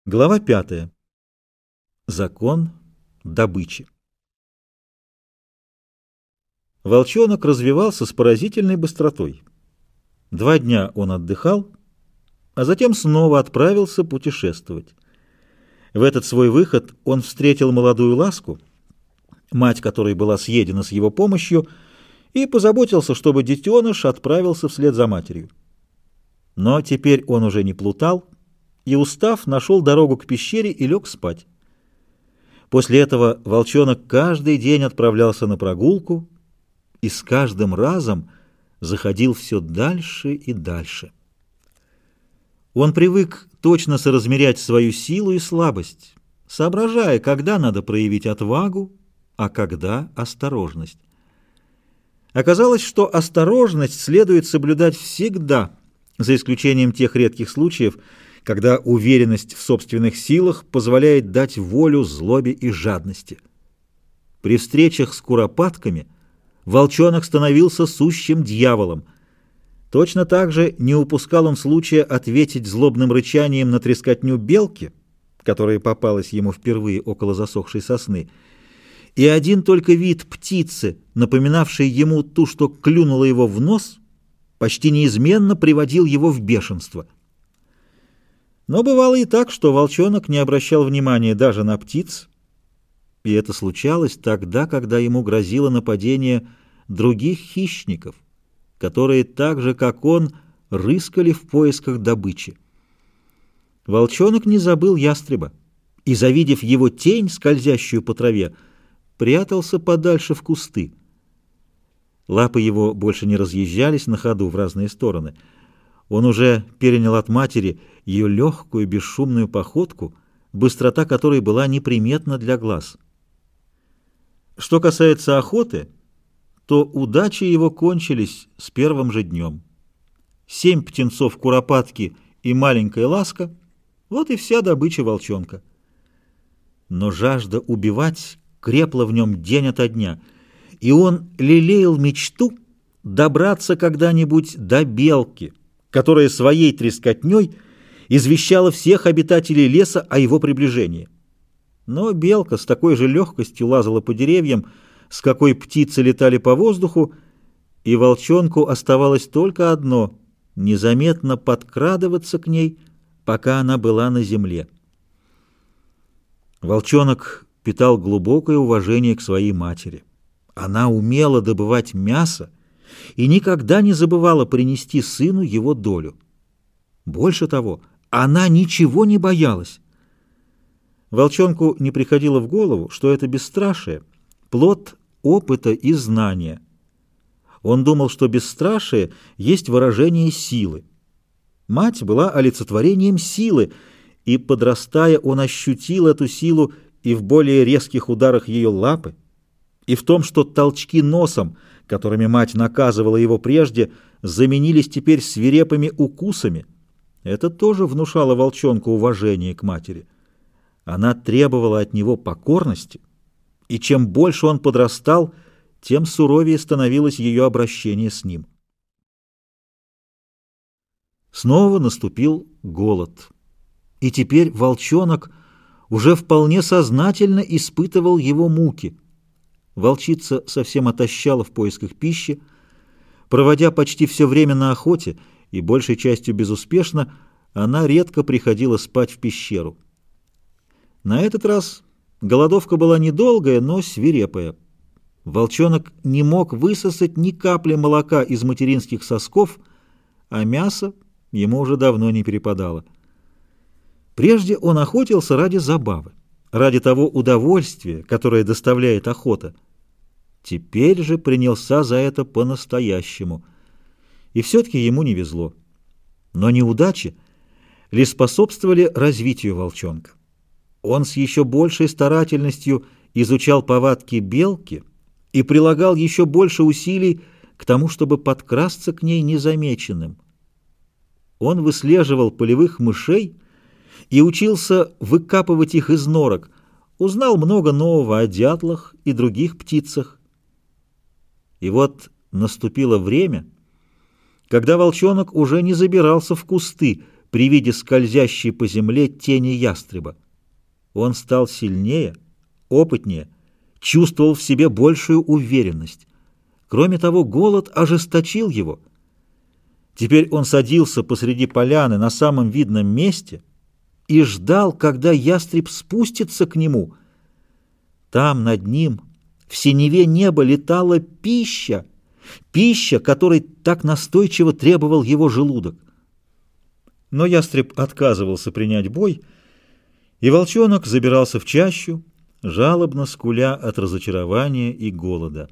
Глава 5. Закон добычи. Волчонок развивался с поразительной быстротой. 2 дня он отдыхал, а затем снова отправился путешествовать. В этот свой выход он встретил молодую ласку, мать которой была съедена с его помощью, и позаботился, чтобы детеныш отправился вслед за матерью. Но теперь он уже не плутал, и, устав, нашел дорогу к пещере и лег спать. После этого волчонок каждый день отправлялся на прогулку и с каждым разом заходил все дальше и дальше. Он привык точно соразмерять свою силу и слабость, соображая, когда надо проявить отвагу, а когда осторожность. Оказалось, что осторожность следует соблюдать всегда, за исключением тех редких случаев, когда уверенность в собственных силах позволяет дать волю злобе и жадности. При встречах с куропатками волчонок становился сущим дьяволом. Точно так же не упускал он случая ответить злобным рычанием на трескотню белки, которая попалась ему впервые около засохшей сосны, и один только вид птицы, напоминавшей ему ту, что клюнула его в нос, почти неизменно приводил его в бешенство. Но бывало и так, что волчонок не обращал внимания даже на птиц, и это случалось тогда, когда ему грозило нападение других хищников, которые так же, как он, рыскали в поисках добычи. Волчонок не забыл ястреба, и, завидев его тень, скользящую по траве, прятался подальше в кусты. Лапы его больше не разъезжались на ходу в разные стороны. Он уже перенял от матери ее легкую бесшумную походку, быстрота которой была неприметна для глаз. Что касается охоты, то удачи его кончились с первым же днем. 7 птенцов куропатки и маленькая ласка — вот и вся добыча волчонка. Но жажда убивать крепла в нем день ото дня, и он лелеял мечту добраться когда-нибудь до белки, которая своей трескотней извещала всех обитателей леса о его приближении. Но белка с такой же легкостью лазала по деревьям, с какой птицы летали по воздуху, и волчонку оставалось только одно — незаметно подкрадываться к ней, пока она была на земле. Волчонок питал глубокое уважение к своей матери. Она умела добывать мясо и никогда не забывала принести сыну его долю. Больше того, она ничего не боялась. Волчонку не приходило в голову, что это бесстрашие — плод опыта и знания. Он думал, что бесстрашие есть выражение силы. Мать была олицетворением силы, и, подрастая, он ощутил эту силу и в более резких ударах ее лапы, и в том, что толчки носом, которыми мать наказывала его прежде, заменились теперь свирепыми укусами. Это тоже внушало волчонку уважение к матери. Она требовала от него покорности, и чем больше он подрастал, тем суровее становилось ее обращение с ним. Снова наступил голод, и теперь волчонок уже вполне сознательно испытывал его муки. Волчица совсем отощала в поисках пищи, проводя почти все время на охоте, и большей частью безуспешно, она редко приходила спать в пещеру. На этот раз голодовка была недолгая, но свирепая. Волчонок не мог высосать ни капли молока из материнских сосков, а мясо ему уже давно не перепадало. Прежде он охотился ради забавы, ради того удовольствия, которое доставляет охота. Теперь же принялся за это по-настоящему. И все-таки ему не везло. Но неудачи лишь способствовали развитию волчонка. Он с еще большей старательностью изучал повадки белки и прилагал еще больше усилий к тому, чтобы подкрасться к ней незамеченным. Он выслеживал полевых мышей и учился выкапывать их из норок, узнал много нового о дятлах и других птицах. И вот наступило время, когда волчонок уже не забирался в кусты, при виде скользящей по земле тени ястреба. Он стал сильнее, опытнее, чувствовал в себе большую уверенность. Кроме того, голод ожесточил его. Теперь он садился посреди поляны на самом видном месте и ждал, когда ястреб спустится к нему. Там над ним в синеве неба летала пища, пища, которой так настойчиво требовал его желудок. Но ястреб отказывался принять бой, и волчонок забирался в чащу, жалобно скуля от разочарования и голода.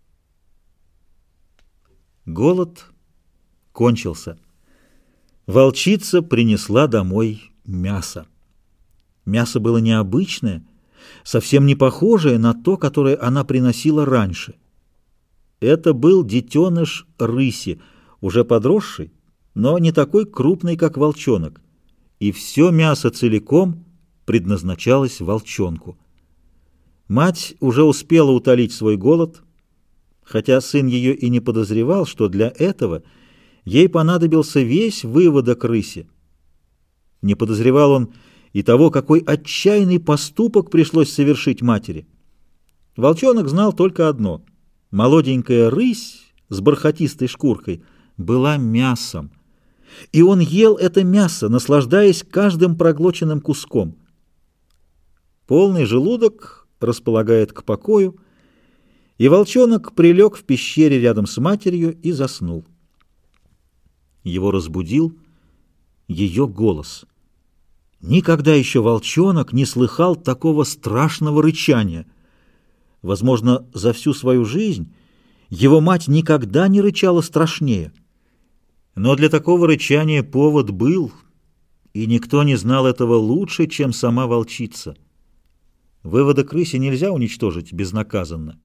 Голод кончился. Волчица принесла домой мясо. Мясо было необычное, совсем не похожее на то, которое она приносила раньше. Это был детеныш рыси, уже подросший, но не такой крупный, как волчонок, и все мясо целиком предназначалось волчонку. Мать уже успела утолить свой голод, хотя сын ее и не подозревал, что для этого ей понадобился весь выводок рыси. Не подозревал он и того, какой отчаянный поступок пришлось совершить матери. Волчонок знал только одно — молоденькая рысь с бархатистой шкуркой была мясом, и он ел это мясо, наслаждаясь каждым проглоченным куском. Полный желудок располагает к покою, и волчонок прилег в пещере рядом с матерью и заснул. Его разбудил ее голос. Никогда еще волчонок не слыхал такого страшного рычания. Возможно, за всю свою жизнь его мать никогда не рычала страшнее. Но для такого рычания повод был, и никто не знал этого лучше, чем сама волчица. Выводок рыси нельзя уничтожить безнаказанно.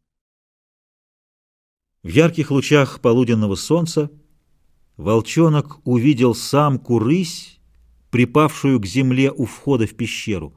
В ярких лучах полуденного солнца волчонок увидел самку рысь, припавшую к земле у входа в пещеру.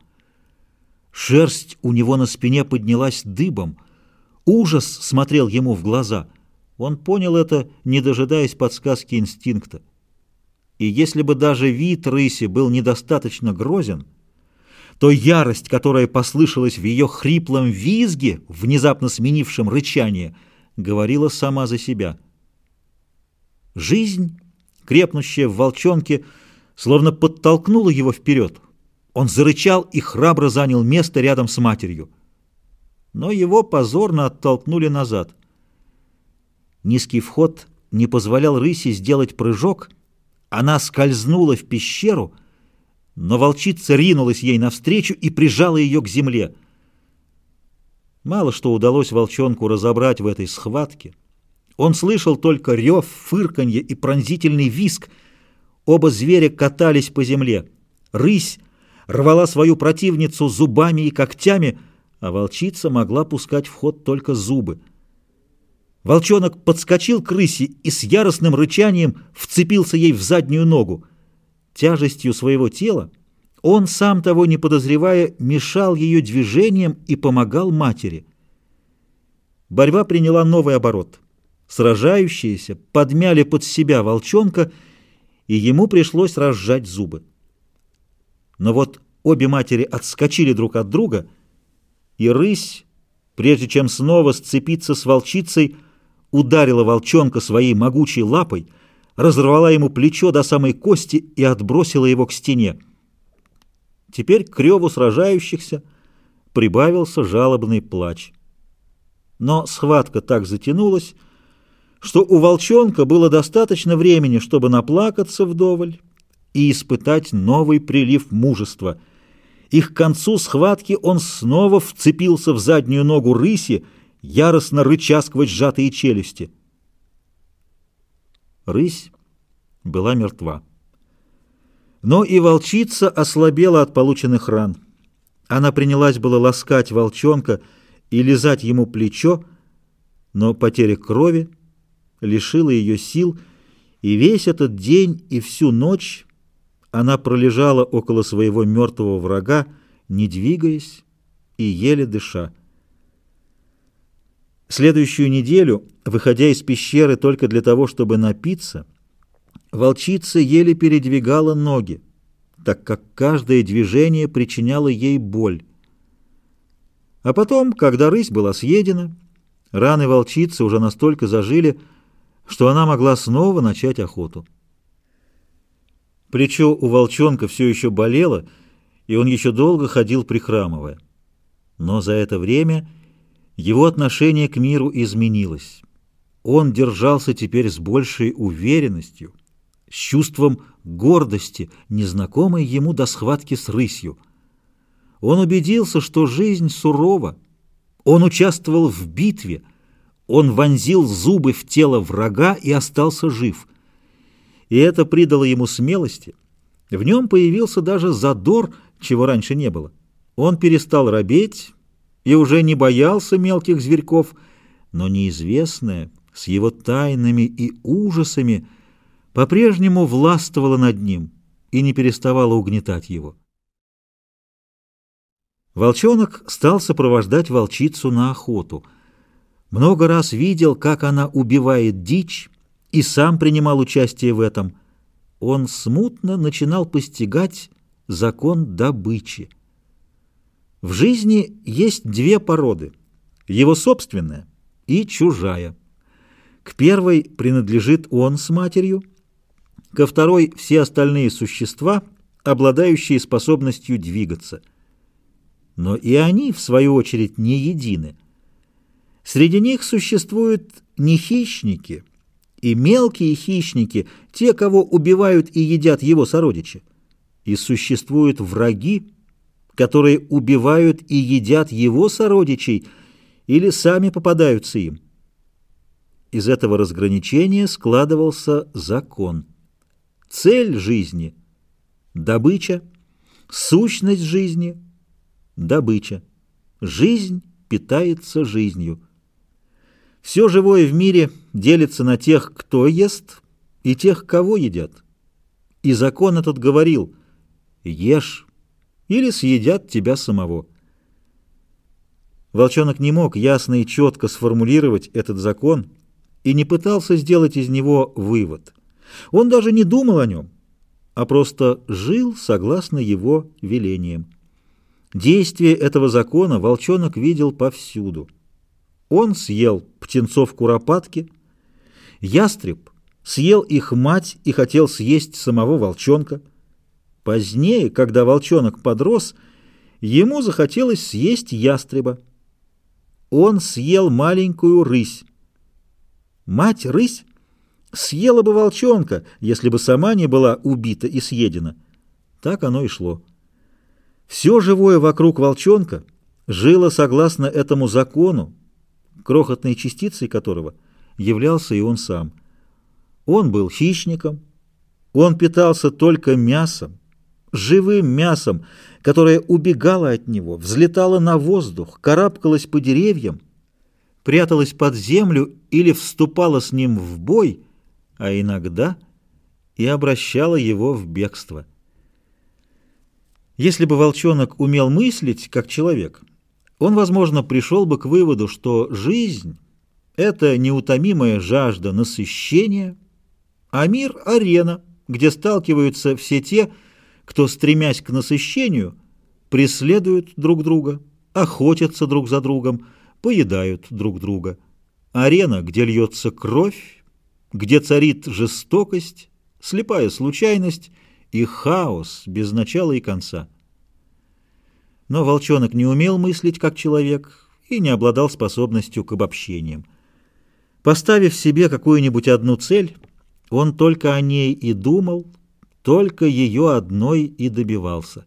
Шерсть у него на спине поднялась дыбом. Ужас смотрел ему в глаза. Он понял это, не дожидаясь подсказки инстинкта. И если бы даже вид рыси был недостаточно грозен, то ярость, которая послышалась в ее хриплом визге, внезапно сменившем рычание, говорила сама за себя. Жизнь, крепнущая в волчонке, словно подтолкнула его вперед. Он зарычал и храбро занял место рядом с матерью. Но его позорно оттолкнули назад. Низкий вход не позволял рыси сделать прыжок. Она скользнула в пещеру, но волчица ринулась ей навстречу и прижала ее к земле. Мало что удалось волчонку разобрать в этой схватке. Он слышал только рев, фырканье и пронзительный визг. Оба зверя катались по земле. Рысь рвала свою противницу зубами и когтями, а волчица могла пускать в ход только зубы. Волчонок подскочил к рыси и с яростным рычанием вцепился ей в заднюю ногу. Тяжестью своего тела он, сам того не подозревая, мешал ее движениям и помогал матери. Борьба приняла новый оборот. Сражающиеся подмяли под себя волчонка, и ему пришлось разжать зубы. Но вот обе матери отскочили друг от друга, и рысь, прежде чем снова сцепиться с волчицей, ударила волчонка своей могучей лапой, разорвала ему плечо до самой кости и отбросила его к стене. Теперь к реву сражающихся прибавился жалобный плач. Но схватка так затянулась, что у волчонка было достаточно времени, чтобы наплакаться вдоволь и испытать новый прилив мужества. И к концу схватки он снова вцепился в заднюю ногу рыси, яростно рыча сквозь сжатые челюсти. Рысь была мертва. Но и волчица ослабела от полученных ран. Она принялась было ласкать волчонка и лизать ему плечо, но потеря крови лишила ее сил, и весь этот день и всю ночь она пролежала около своего мертвого врага, не двигаясь и еле дыша. Следующую неделю, выходя из пещеры только для того, чтобы напиться, волчица еле передвигала ноги. так как каждое движение причиняло ей боль. А потом, когда рысь была съедена, раны волчицы уже настолько зажили, что она могла снова начать охоту. Плечо у волчонка все еще болело, и он еще долго ходил, прихрамывая. Но за это время его отношение к миру изменилось. Он держался теперь с большей уверенностью, с чувством гордости, незнакомой ему до схватки с рысью. Он убедился, что жизнь сурова. Он участвовал в битве. Он вонзил зубы в тело врага и остался жив. И это придало ему смелости. В нем появился даже задор, чего раньше не было. Он перестал робеть и уже не боялся мелких зверьков, но неизвестное с его тайнами и ужасами по-прежнему властвовало над ним и не переставало угнетать его. Волчонок стал сопровождать волчицу на охоту. Много раз видел, как она убивает дичь, и сам принимал участие в этом. Он смутно начинал постигать закон добычи. В жизни есть две породы – его собственная и чужая. К первой принадлежит он с матерью, ко второй – все остальные существа, обладающие способностью двигаться. Но и они, в свою очередь, не едины. Среди них существуют не хищники и мелкие хищники, те, кого убивают и едят его сородичи, и существуют враги, которые убивают и едят его сородичей или сами попадаются им. Из этого разграничения складывался закон. Цель жизни – добыча, сущность жизни – добыча. Жизнь питается жизнью. Все живое в мире делится на тех, кто ест, и тех, кого едят. И закон этот говорил: ешь, или съедят тебя самого. Волчонок не мог ясно и четко сформулировать этот закон и не пытался сделать из него вывод. Он даже не думал о нем, а просто жил согласно его велениям. Действие этого закона волчонок видел повсюду. Он съел птенцов куропатки, ястреб съел их мать и хотел съесть самого волчонка. Позднее, когда волчонок подрос, ему захотелось съесть ястреба. Он съел маленькую рысь. Мать-рысь съела бы волчонка, если бы сама не была убита и съедена. Так оно и шло. Все живое вокруг волчонка жило согласно этому закону, крохотной частицей которого являлся и он сам. Он был хищником, он питался только мясом, живым мясом, которое убегало от него, взлетало на воздух, карабкалось по деревьям, пряталось под землю или вступало с ним в бой, а иногда и обращало его в бегство. Если бы волчонок умел мыслить как человек, он, возможно, пришел бы к выводу, что жизнь — это неутомимая жажда насыщения, а мир — арена, где сталкиваются все те, кто, стремясь к насыщению, преследуют друг друга, охотятся друг за другом, поедают друг друга. Арена, где льется кровь, где царит жестокость, слепая случайность и хаос без начала и конца. Но волчонок не умел мыслить как человек и не обладал способностью к обобщениям. Поставив себе какую-нибудь одну цель, он только о ней и думал, только ее одной и добивался.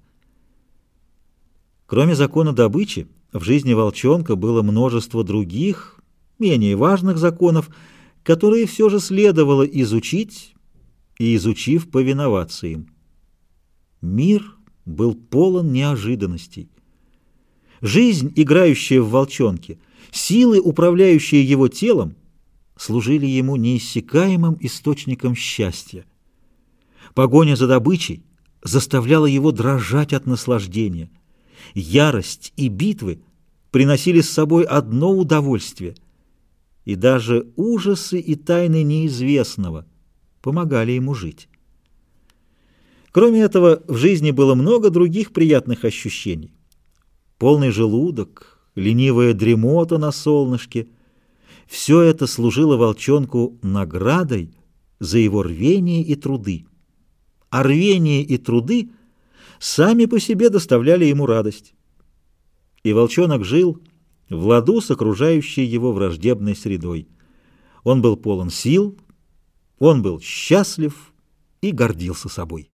Кроме закона добычи, в жизни волчонка было множество других, менее важных законов, которые все же следовало изучить и, изучив, повиноваться им. Мир был полон неожиданностей. Жизнь, играющая в волчонке, силы, управляющие его телом, служили ему неиссякаемым источником счастья. Погоня за добычей заставляла его дрожать от наслаждения. Ярость и битвы приносили с собой одно удовольствие, и даже ужасы и тайны неизвестного помогали ему жить. Кроме этого, в жизни было много других приятных ощущений. Полный желудок, ленивая дремота на солнышке — все это служило волчонку наградой за его рвение и труды. А рвение и труды сами по себе доставляли ему радость. И волчонок жил в ладу с окружающей его враждебной средой. Он был полон сил, он был счастлив и гордился собой.